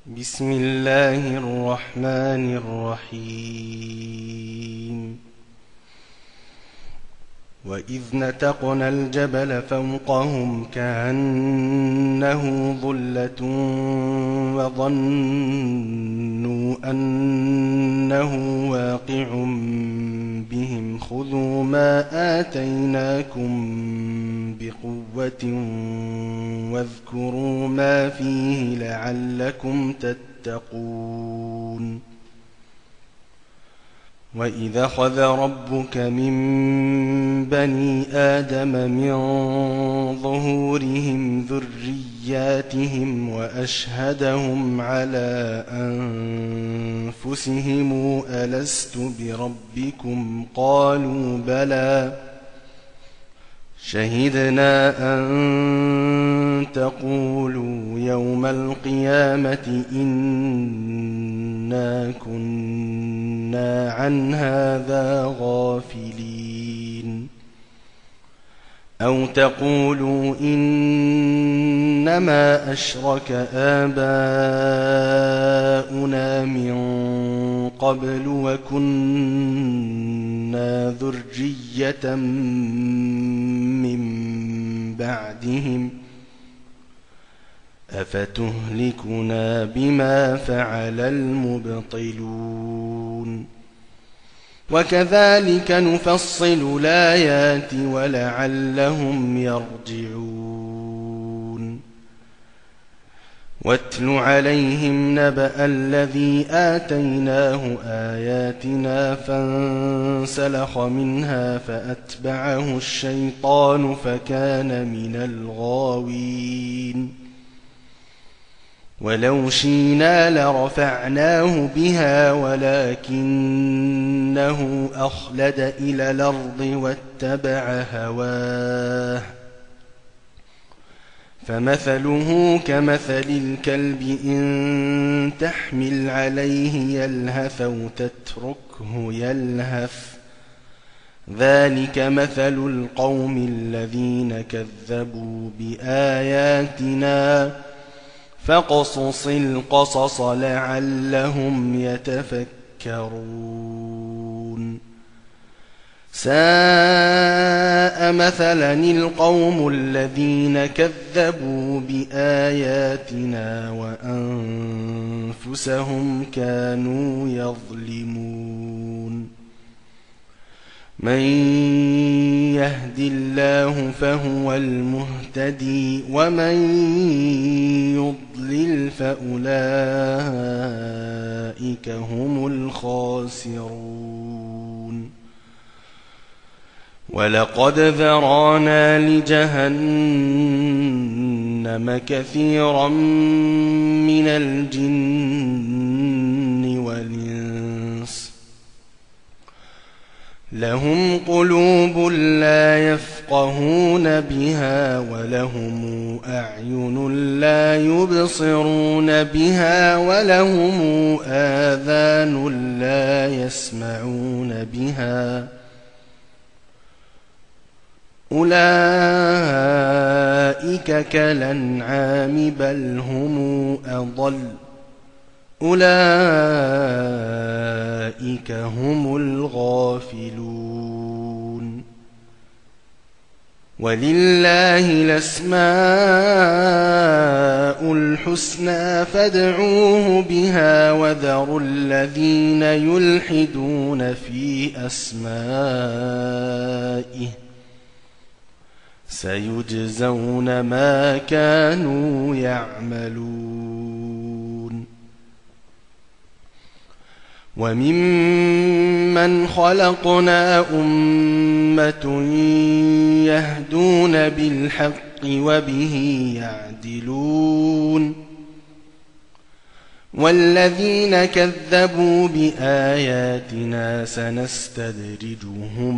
بسم الله الرحمن الرحيم وإذ نتقنا الجبل فوقهم كأنه ظلة وظنوا أنه واقع بهم خذوا ما آتيناكم بقوة واذكروا ما فيه لعلكم تتقون وإذا أخذ ربك من بني آدم من ظهورهم ذرياتهم وأشهدهم على أنفسهم ألست بربكم قالوا بلى شهدنا أن تقولوا يوم القيامة إنا كنا عن هذا غافلين أو تقولوا إنما أشرك آباؤنا من قبل وكنا ذرية من بعدهم أفتهلكنا بما فعل المبطلون وكذلك نفصل الآيات ولعلهم يرجعون واتل عليهم نبأ الذي آتيناه آياتنا فانسلخ منها فأتبعه الشيطان فكان من الغاوين ولو شئنا لرفعناه بها ولكنه أخلد إلى الأرض واتبع هواه فمثله كمثل الكلب إن تحمل عليه يلهث أو تتركه يلهث ذلك مثل القوم الذين كذبوا بآياتنا فاقصص القصص لعلهم يتفكرون ساء مثلا القوم الذين كذبوا بآياتنا وأنفسهم كانوا يظلمون من يهد الله فهو المهتدي ومن يضلل فأولئك هم الخاسرون ولقد ذرانا لجهنم كثيرا من الجن والإنس لهم قلوب لا يفقهون بها ولهم أعين لا يبصرون بها ولهم آذان لا يسمعون بها أولئك كالأنعام بل هم أضل أولئك هم الغافلون ولله الأسماء الحسنى فادعوه بها وذروا الذين يلحدون في أسمائه سيجزون ما كانوا يعملون وممن خلقنا أمة يهدون بالحق وبه يعدلون والذين كذبوا بآياتنا سنستدرجهم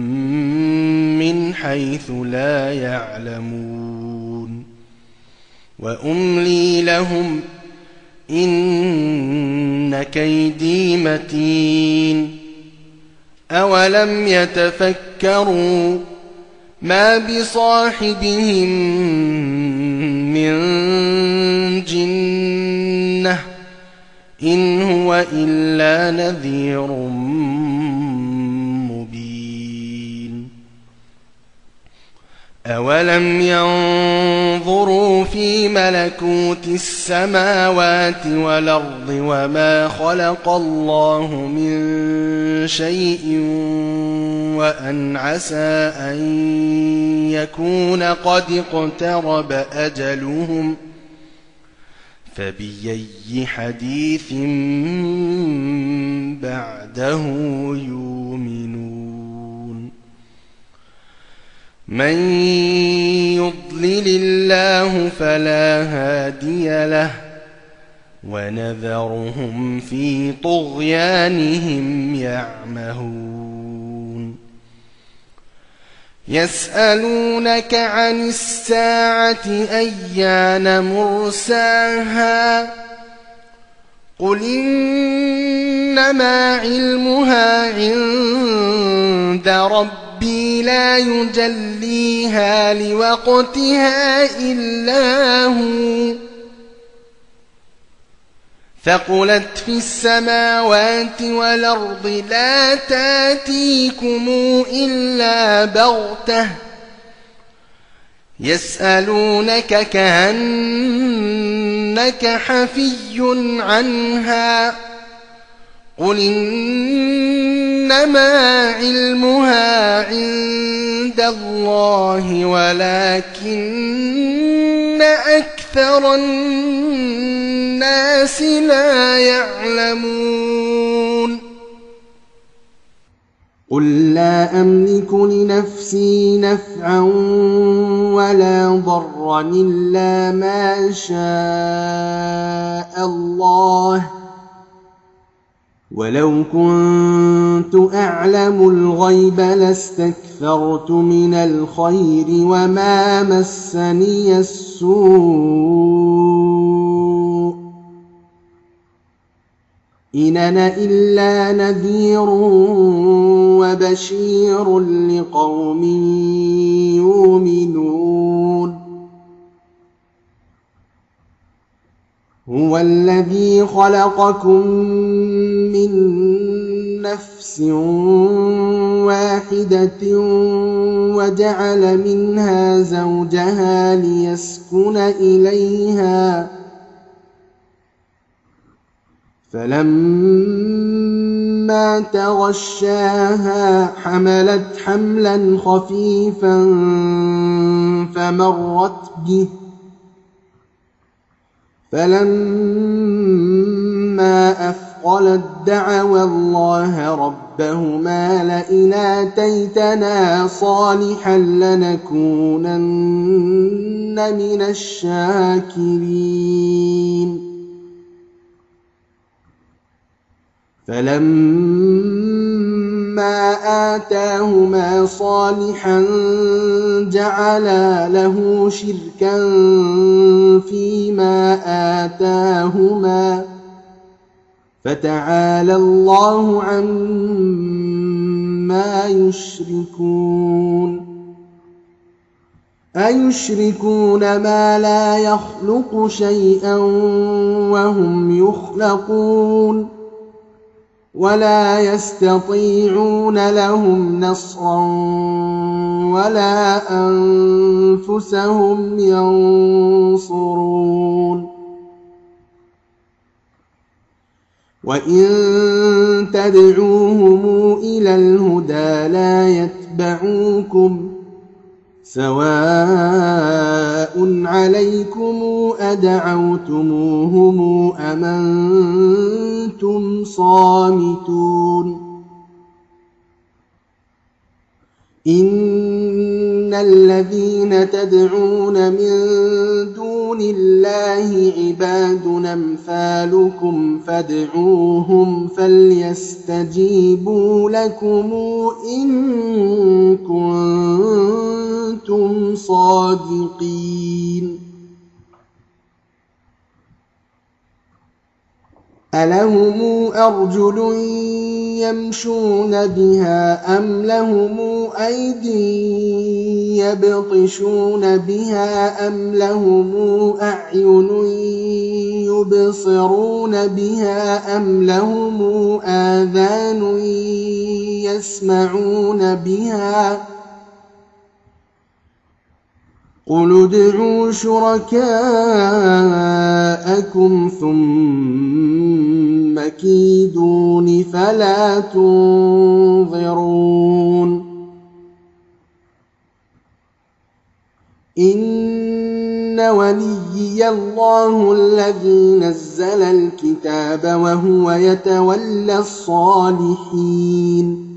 من حيث لا يعلمون وأملي لهم إن كيدي متين أولم يتفكروا ما بصاحبهم من جنة إن هو إلا نذير مبين أولم ينظروا في ملكوت السماوات والأرض وما خلق الله من شيء وأن عسى أن يكون قد اقترب أجلهم فبأي حديث بعده يؤمنون من يضلل الله فلا هادي له ونذرهم في طغيانهم يعمهون يسألونك عن الساعة أيان مرساها قل إنما علمها عند ربي لا يجليها لوقتها إلا هو ثقلت في السماوات والأرض لا تأتيكم إلا بغتة يسألونك كأنك حفي عنها قل إنما علمها عند الله ولكن أكثر الناس لا يعلمون قل لا أملك لنفسي نفعا ولا ضرا إلا ما شاء الله ولو كنت أعلم الغيب لاستكثرت من الخير وما مسني السوء إن أنا إلا نذير وبشير لقوم يؤمنون هو الذي خلقكم من نفس واحدة وجعل منها زوجها ليسكن إليها فلما تغشاها حملت حملا خفيفا فمرت به فلما أثقلت دعوا الله ربهما لئن آتيتنا صالحا لنكونن من الشاكرين فلما آتاهما صالحا جعلا له شركا فيما آتاهما فتعالى الله عما يشركون أيشركون ما لا يخلق شيئا وهم يخلقون ولا يستطيعون لهم نصرا ولا أنفسهم ينصرون وإن تدعوهم إلى الهدى لا يتبعوكم سواء عليكم أدعوتموهم أم أنتم صامتون إن الذين تدعون من دون الله عباد أمثالكم فادعوهم فليستجيبوا لكم إن كنتم صادقين ألهم أرجل يمشون بها أم لهم أيدي يبطشون بها أم لهم أعين يبصرون بها أم لهم آذان يسمعون بها قل ادعوا شركاءكم ثم كيدون فلا تنظرون إن وليي الله الذي نزل الكتاب وهو يتولى الصالحين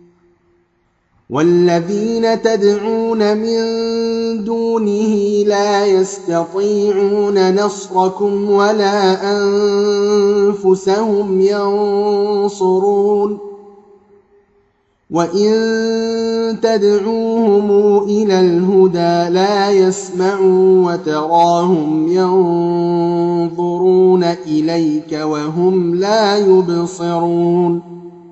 والذين تدعون من دونه لا يستطيعون نصركم ولا أنفسهم ينصرون وإن تدعوهم إلى الهدى لا يسمعوا وتراهم ينظرون إليك وهم لا يبصرون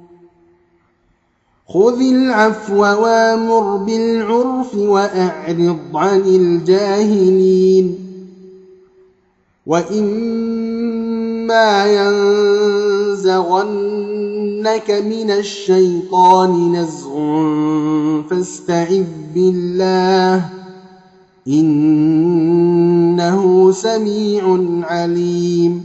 خذ العفو وامر بالعرف وأعرض عن الجاهلين وإما ينزغنك من الشيطان نزغ فاستعذ بالله إنه سميع عليم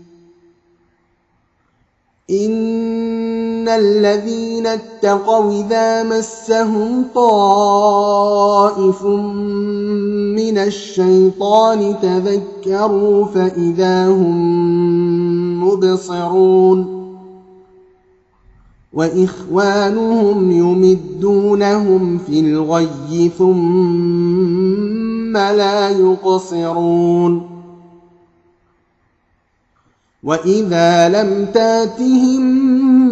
إن الذين اتقوا إذا مسهم طائف من الشيطان تذكروا فإذا هم مبصرون وإخوانهم يمدونهم في الغي ثم لا يقصرون وإذا لم تاتهم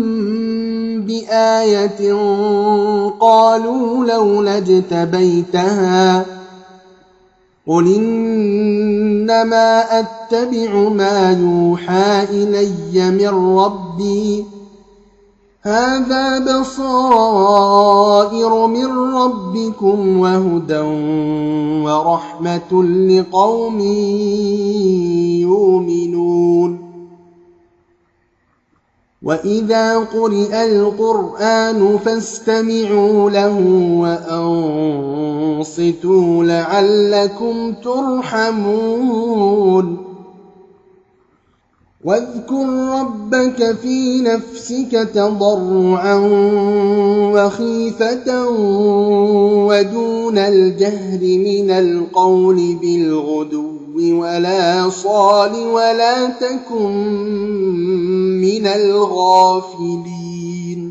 بآية قالوا لولا اجتبيتها قل إنما أتبع ما يوحى إلي من ربي هذا بصائر من ربكم وهدى ورحمة لقوم يؤمنون وإذا قرئ القرآن فاستمعوا له وأنصتوا لعلكم ترحمون واذكر ربك في نفسك تضرعا وخيفة ودون الجهر من القول بالغدو ولا صال ولا تكن من الغافلين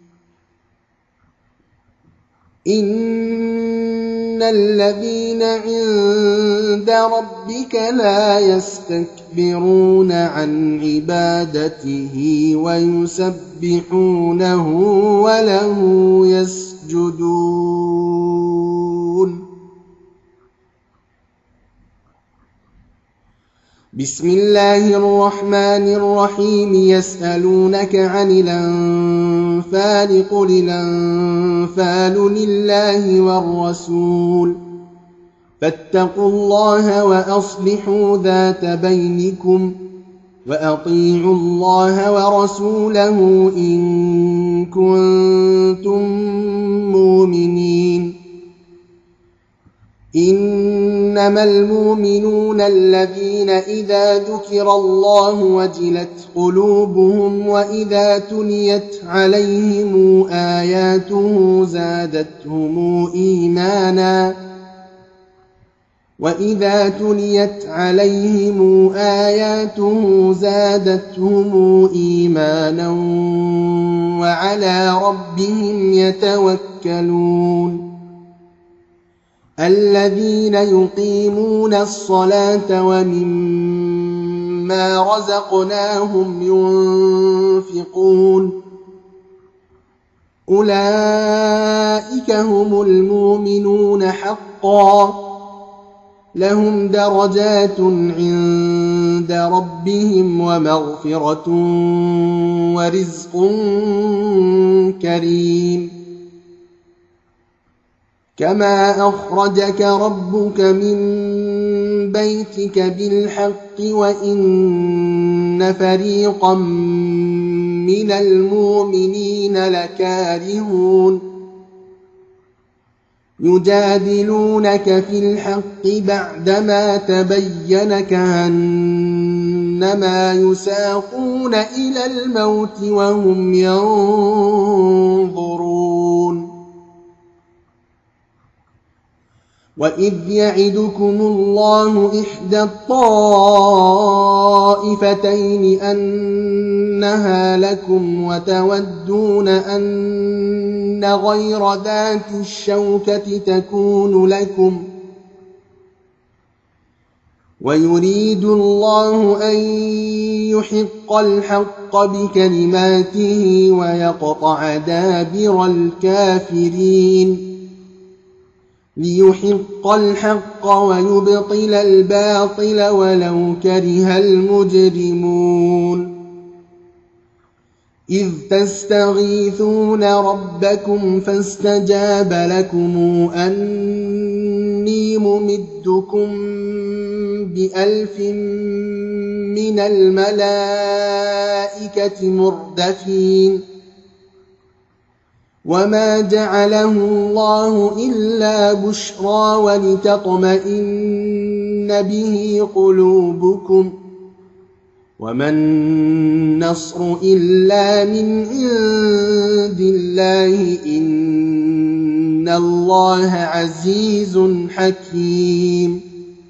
إن الذين عند ربك لا يستكبرون عن عبادته ويسبحونه وله يسجدون بسم الله الرحمن الرحيم يسألونك عن الأنفال قل الأنفال لله والرسول فاتقوا الله وأصلحوا ذات بينكم وأطيعوا الله ورسوله إن كنتم مؤمنين إنما المؤمنون الذين إذا ذكر الله وجلت قلوبهم وإذا تليت عليهم آياته زادتهم إيمانا وعلى ربهم يتوكلون الذين يقيمون الصلاة ومما رزقناهم ينفقون أولئك هم المؤمنون حقا لهم درجات عند ربهم ومغفرة ورزق كريم كما أخرجك ربك من بيتك بالحق وإن فريقا من المؤمنين لكارهون يجادلونك في الحق بعدما تبين كأنما يساقون إلى الموت وهم ينظرون وإذ يعدكم الله إحدى الطائفتين أنها لكم وتودون أن غير ذات الشوكة تكون لكم ويريد الله أن يحق الحق بكلماته ويقطع دابر الكافرين ليحق الحق ويبطل الباطل ولو كره المجرمون إذ تستغيثون ربكم فاستجاب لكم أني ممدكم ب1000 من الملائكة مردفين وما جعله الله إلا بشرى ولتطمئن به قلوبكم وما النصر إلا من عند الله إن الله عزيز حكيم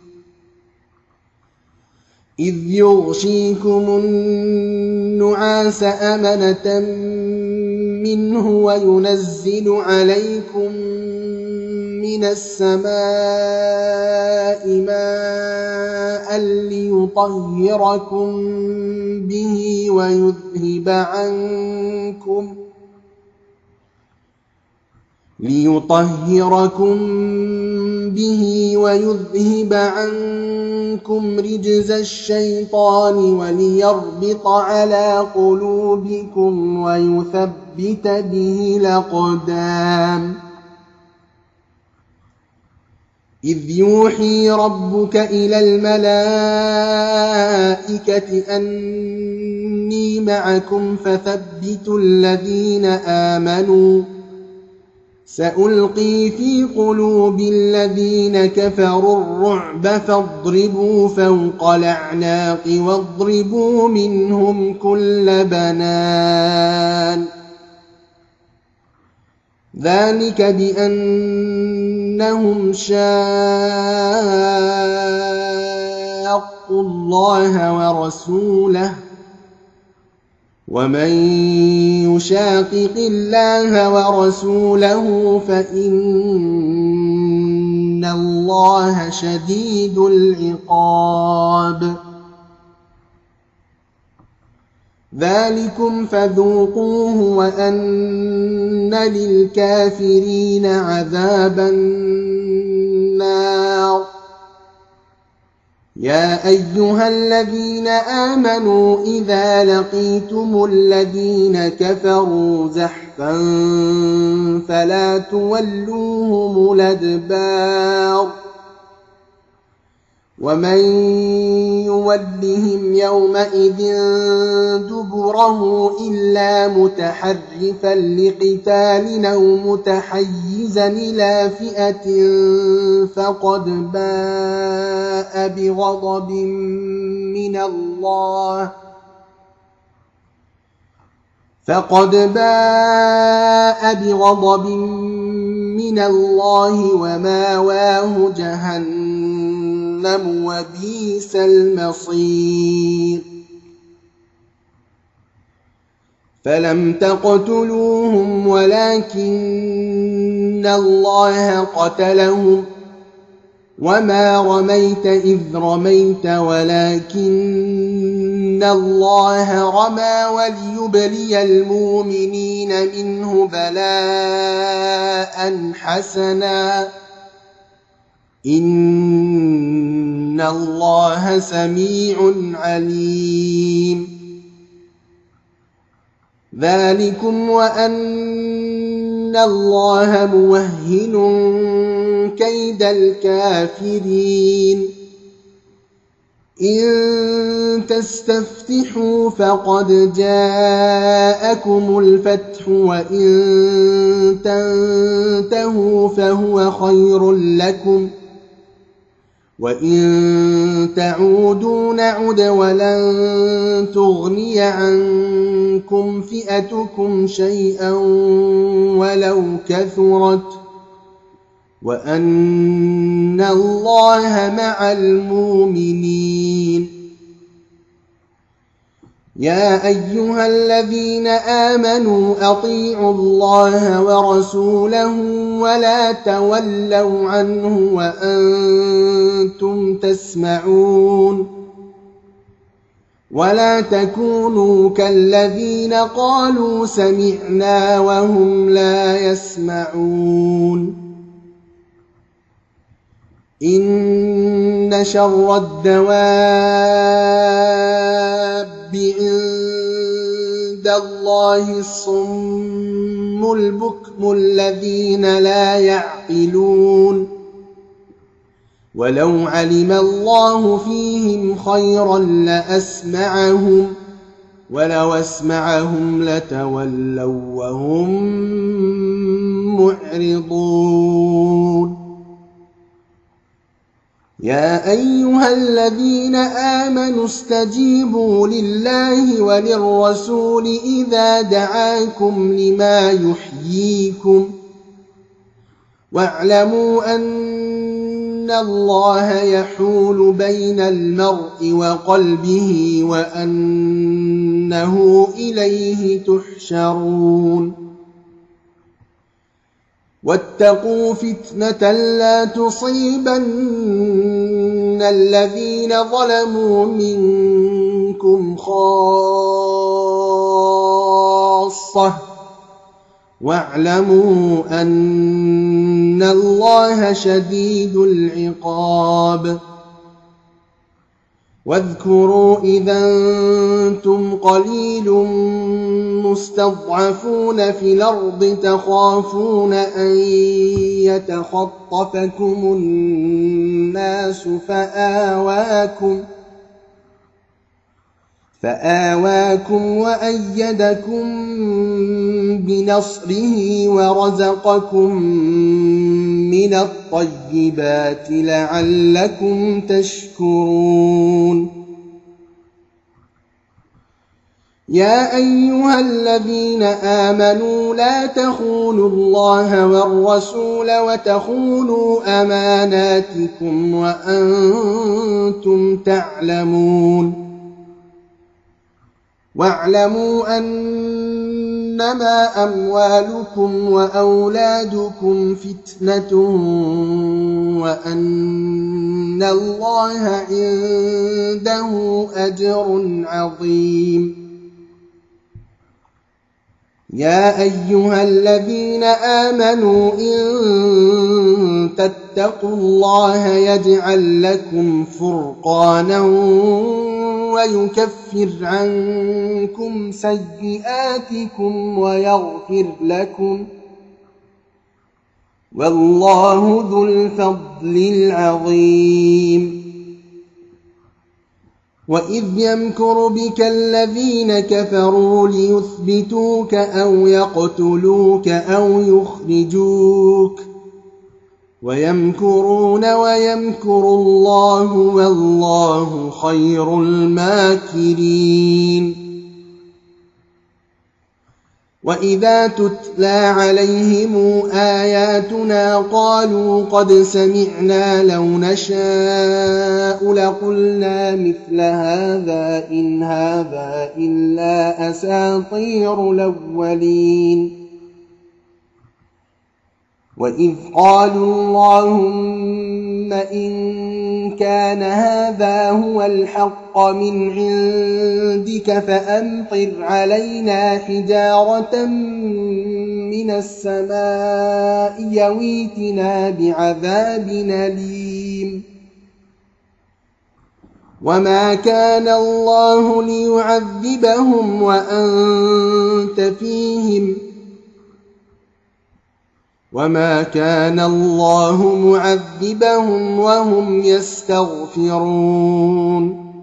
إذ يغشيكم النعاس أمنة منه وينزل عليكم من السماء ماء ليطهركم به ويذهب عنكم رجز الشيطان وليربط على قلوبكم ويثبت به الأقدام إذ يوحي ربك إلى الملائكة أني معكم فثبتوا الذين آمنوا سألقي في قلوب الذين كفروا الرعب فاضربوا فوق الأعناق واضربوا منهم كل بنان ذلك بأنهم شاقوا الله ورسوله ومن يشاقق الله ورسوله فإن الله شديد العقاب ذلكم فذوقوه وأن للكافرين عذاب النار يا أيها الذين آمنوا إذا لقيتم الذين كفروا زحفا فلا تولوهم الأدبار ومن يولهم يومئذ دبره إلا متحرفا لقتال أو متحيزا إلى فئة فقد باء بغضب من الله وماواه جهنم وبئس المصير فلم تقتلوهم ولكن الله قتلهم وما رميت إذ رميت ولكن الله رمى وليبلي المؤمنين منه بلاء حسنا إن الله سميع عليم ذلكم وأن الله موهن كيد الكافرين كيد الكافرين إن تستفتحوا فقد جاءكم الفتح وإن تنتهوا فهو خير لكم وإن تعودوا نعد ولن تغني عنكم فئتكم شيئا ولو كثرت وأن الله مع المؤمنين يا أيها الذين آمنوا أطيعوا الله ورسوله ولا تولوا عنه وأنتم تسمعون ولا تكونوا كالذين قالوا سمعنا وهم لا يسمعون إن شر الدواب عند الله الصم البكم الذين لا يعقلون ولو علم الله فيهم خيرا لأسمعهم ولو أسمعهم لتولوا وهم معرضون يا أيها الذين آمنوا استجيبوا لله وللرسول إذا دعاكم لما يحييكم واعلموا أن الله يحول بين المرء وقلبه وأنه إليه تحشرون واتقوا فتنة لا تصيبن الذين ظلموا منكم خاصة واعلموا أن الله شديد العقاب واذكروا إذا أنتم قليل مستضعفون في الأرض تخافون أن يتخطفكم الناس فآواكم وأيدكم بنصره ورزقكم من الطيبات لعلكم تشكرون يا أيها الذين آمنوا لا تخونوا الله والرسول وتخونوا أماناتكم وأنتم تعلمون واعلموا أنما أموالكم وأولادكم فتنة وأن الله عنده أجر عظيم يا أيها الذين آمنوا إن تتقوا الله يجعل لكم فرقانا ويكفر عنكم سيئاتكم ويغفر لكم والله ذو الفضل العظيم وإذ يمكر بك الذين كفروا ليثبتوك أو يقتلوك أو يخرجوك ويمكرون ويمكر الله والله خير الماكرين وإذا تتلى عليهم آياتنا قالوا قد سمعنا لو نشاء لقلنا مثل هذا إن هذا إلا أساطير الأولين وإذ قالوا اللهم إن كان هذا هو الحق من عندك فأمطر علينا حجارة من السماء يويتنا بعذاب أليم وما كان الله ليعذبهم وأنت فيهم وما كان الله معذبهم وهم يستغفرون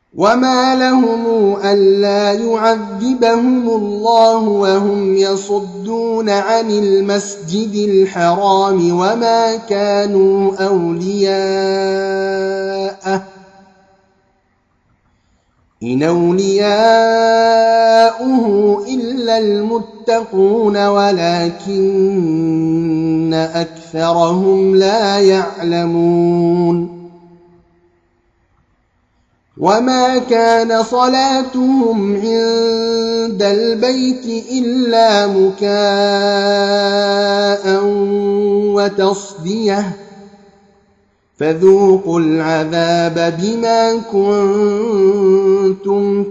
وما لهم ألا يعذبهم الله وهم يصدون عن المسجد الحرام وما كانوا أولياءه إن أولياؤه إلا المتقون ولكن أكثرهم لا يعلمون وما كان صلاتهم عند البيت إلا مكاء وتصديه فذوقوا العذاب بما كنتم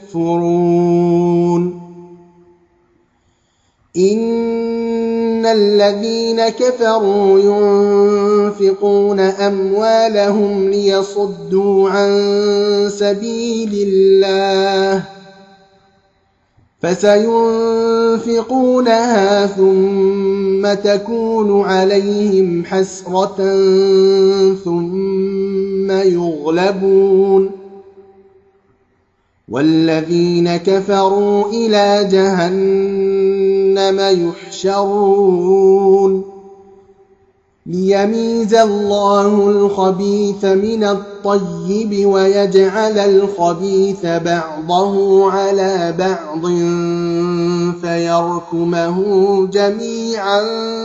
تكفرون إن الذين كفروا ينفقون أموالهم ليصدوا عن سبيل الله فسينفقونها ثم تكون عليهم حسرة ثم يغلبون والذين كفروا إلى جهنم يحشرون ليميز الله الخبيث من الطيب ويجعل الخبيث بعضه على بعض فيركمه جميعا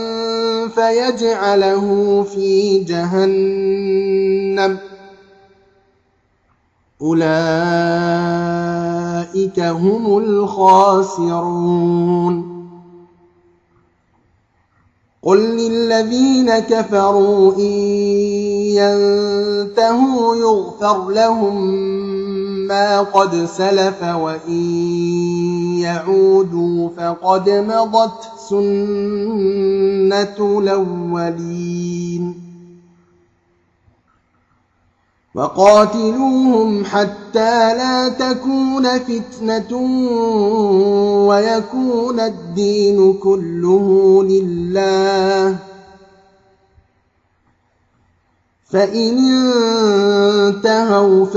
فيجعله في جهنم أولئك هم الخاسرون قل للذين كفروا إن ينتهوا يغفر لهم ما قد سلف وإن يعودوا فقد مضت سنة الأولين وقاتلوهم حتى لا تكون فتنة ويكون الدين كله لله فإن انتهوا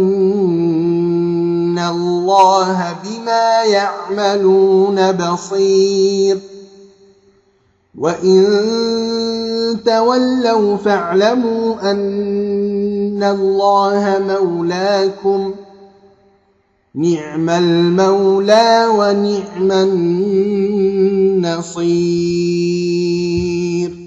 فإن الله بما يعملون بصير وإن تولوا فاعلموا أن الله مولاكم نعم المولى ونعم النصير